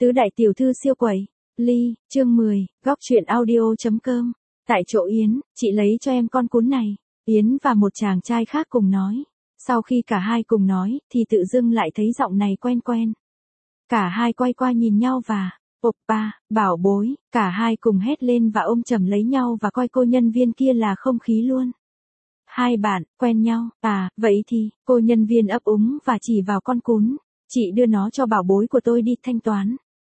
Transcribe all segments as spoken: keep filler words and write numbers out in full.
Tứ đại tiểu thư siêu quẩy. Ly, chương mười, góc truyện audio.com. Tại chỗ Yến, chị lấy cho em con cún này. Yến và một chàng trai khác cùng nói. Sau khi cả hai cùng nói, thì tự dưng lại thấy giọng này quen quen. Cả hai quay qua nhìn nhau và, oppa, bảo bối, cả hai cùng hét lên và ôm chầm lấy nhau và coi cô nhân viên kia là không khí luôn. Hai bạn, quen nhau, à, vậy thì, cô nhân viên ấp úng và chỉ vào con cún. Chị đưa nó cho bảo bối của tôi đi thanh toán.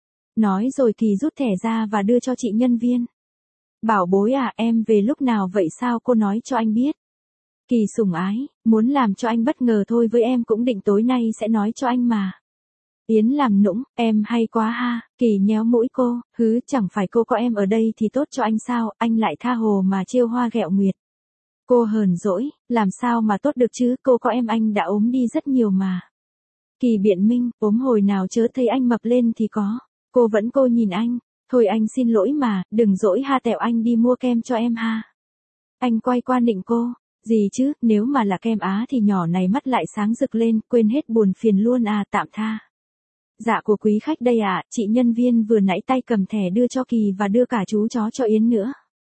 Nói rồi thì rút thẻ ra và đưa cho chị nhân viên. Bảo bối à, em về lúc nào vậy sao cô nói cho anh biết. Kỳ sủng ái, muốn làm cho anh bất ngờ thôi với em cũng định tối nay sẽ nói cho anh mà. Yến làm nũng, em hay quá ha, Kỳ nhéo mũi cô, hứ chẳng phải cô có em ở đây thì tốt cho anh sao, anh lại tha hồ mà trêu hoa ghẹo nguyệt. Cô hờn dỗi, làm sao mà tốt được chứ, cô có em anh đã ốm đi rất nhiều mà. Kỳ biện minh, ốm hồi nào chớ thấy anh mập lên thì có. Cô vẫn cô nhìn anh, thôi anh xin lỗi mà, đừng dỗi ha, tẹo anh đi mua kem cho em ha. Anh quay qua nịnh cô, gì chứ, nếu mà là kem Á thì nhỏ này mắt lại sáng rực lên, quên hết buồn phiền luôn à, tạm tha. Dạ của quý khách đây ạ, à, chị nhân viên vừa nãy tay cầm thẻ đưa cho Kỳ và đưa cả chú chó cho Yến nữa.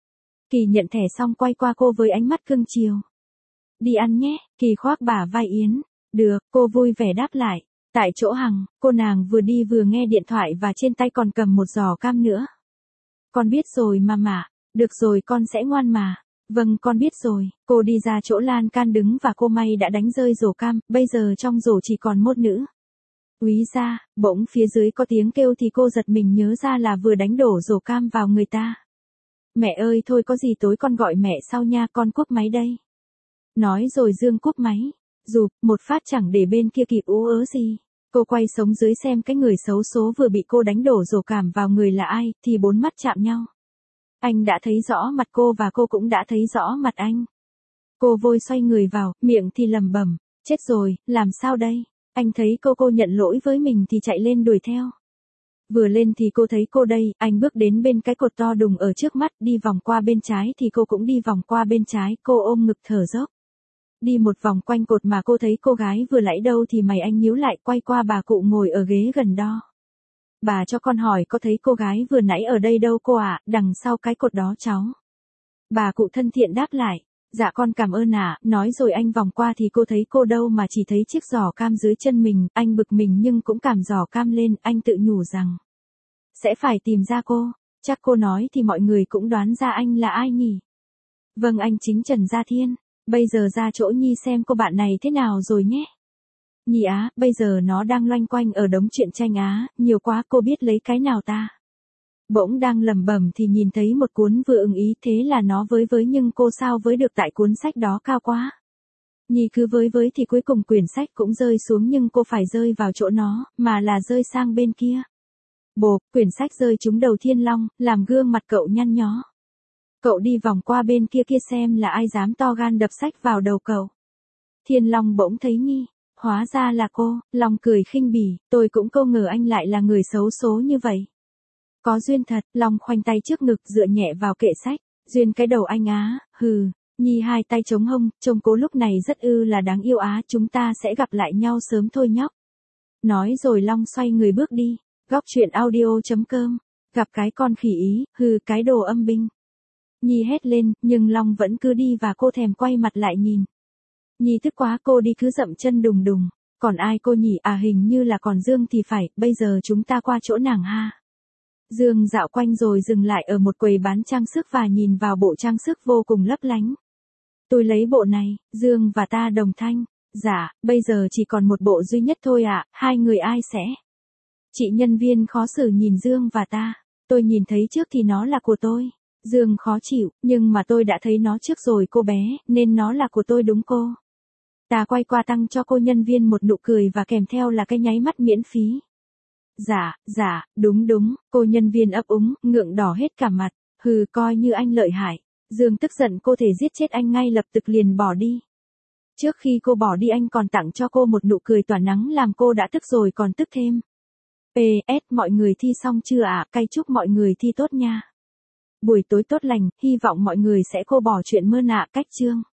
Kỳ nhận thẻ xong quay qua cô với ánh mắt cưng chiều. Đi ăn nhé, Kỳ khoác bả vai Yến. Được, cô vui vẻ đáp lại. Tại chỗ Hằng, cô nàng vừa đi vừa nghe điện thoại và trên tay còn cầm một giò cam nữa. Con biết rồi mà mà, được rồi con sẽ ngoan mà. Vâng con biết rồi, cô đi ra chỗ lan can đứng và cô may đã đánh rơi rổ cam, bây giờ trong rổ chỉ còn một nữ. Úy ra, bỗng phía dưới có tiếng kêu thì cô giật mình nhớ ra là vừa đánh đổ rổ cam vào người ta. Mẹ ơi thôi có gì tối con gọi mẹ sau nha, con cúp máy đây. Nói rồi Dương cúp máy. Rụp, một phát chẳng để bên kia kịp ú ớ gì. Cô quay sống dưới xem cái người xấu số vừa bị cô đánh đổ rổ cảm vào người là ai, thì bốn mắt chạm nhau. Anh đã thấy rõ mặt cô và cô cũng đã thấy rõ mặt anh. Cô vội xoay người vào, miệng thì lẩm bẩm, chết rồi, làm sao đây? Anh thấy cô cô nhận lỗi với mình thì chạy lên đuổi theo. Vừa lên thì cô thấy cô đây, anh bước đến bên cái cột to đùng ở trước mắt, đi vòng qua bên trái thì cô cũng đi vòng qua bên trái, cô ôm ngực thở dốc. Đi một vòng quanh cột mà cô thấy cô gái vừa lẫy đâu thì mày anh nhíu lại, quay qua bà cụ ngồi ở ghế gần đó. Bà cho con hỏi có thấy cô gái vừa nãy ở đây đâu cô ạ, à, đằng sau cái cột đó cháu. Bà cụ thân thiện đáp lại, dạ con cảm ơn ạ, à. Nói rồi anh vòng qua thì cô thấy cô đâu mà chỉ thấy chiếc giỏ cam dưới chân mình, anh bực mình nhưng cũng cảm giỏ cam lên, anh tự nhủ rằng sẽ phải tìm ra cô, chắc cô nói thì mọi người cũng đoán ra anh là ai nhỉ. Vâng anh chính Trần Gia Thiên. Bây giờ ra chỗ Nhi xem cô bạn này thế nào rồi nhé. Nhi á, bây giờ nó đang loanh quanh ở đống truyện tranh Á, nhiều quá cô biết lấy cái nào ta. Bỗng đang lẩm bẩm thì nhìn thấy một cuốn vừa ưng ý, thế là nó với với nhưng cô sao với được tại cuốn sách đó cao quá. Nhi cứ với với thì cuối cùng quyển sách cũng rơi xuống nhưng cô phải rơi vào chỗ nó, mà là rơi sang bên kia. Bộp, quyển sách rơi trúng đầu Thiên Long, làm gương mặt cậu nhăn nhó. Cậu đi vòng qua bên kia kia xem là ai dám to gan đập sách vào đầu cậu. Thiên Long bỗng thấy Nhi, hóa ra là cô, Long cười khinh bỉ, tôi cũng không ngờ anh lại là người xấu số như vậy. Có duyên thật, Long khoanh tay trước ngực dựa nhẹ vào kệ sách, duyên cái đầu anh á, hừ, Nhi hai tay chống hông, trông cô lúc này rất ư là đáng yêu á, chúng ta sẽ gặp lại nhau sớm thôi nhóc. Nói rồi Long xoay người bước đi, góc truyện audio.com, gặp cái con khỉ ý, hừ cái đồ âm binh. Nhi hét lên, nhưng Long vẫn cứ đi và cô thèm quay mặt lại nhìn. Nhi tức quá cô đi cứ dậm chân đùng đùng, còn ai cô nhỉ, à hình như là còn Dương thì phải, bây giờ chúng ta qua chỗ nàng ha. Dương dạo quanh rồi dừng lại ở một quầy bán trang sức và nhìn vào bộ trang sức vô cùng lấp lánh. Tôi lấy bộ này, Dương và ta đồng thanh, dạ, bây giờ chỉ còn một bộ duy nhất thôi ạ, à, hai người ai sẽ? Chị nhân viên khó xử nhìn Dương và ta, tôi nhìn thấy trước thì nó là của tôi. Dương khó chịu, nhưng mà tôi đã thấy nó trước rồi cô bé, nên nó là của tôi đúng cô. Ta quay qua tăng cho cô nhân viên một nụ cười và kèm theo là cái nháy mắt miễn phí. Dạ, dạ, đúng đúng, cô nhân viên ấp úng, ngượng đỏ hết cả mặt, hừ coi như anh lợi hại. Dương tức giận cô thể giết chết anh ngay lập tức liền bỏ đi. Trước khi cô bỏ đi anh còn tặng cho cô một nụ cười tỏa nắng làm cô đã tức rồi còn tức thêm. pê ét mọi người thi xong chưa ạ, à? Cay chúc mọi người thi tốt nha. Buổi tối tốt lành, hy vọng mọi người sẽ cô bỏ chuyện mơ nạ cách chương.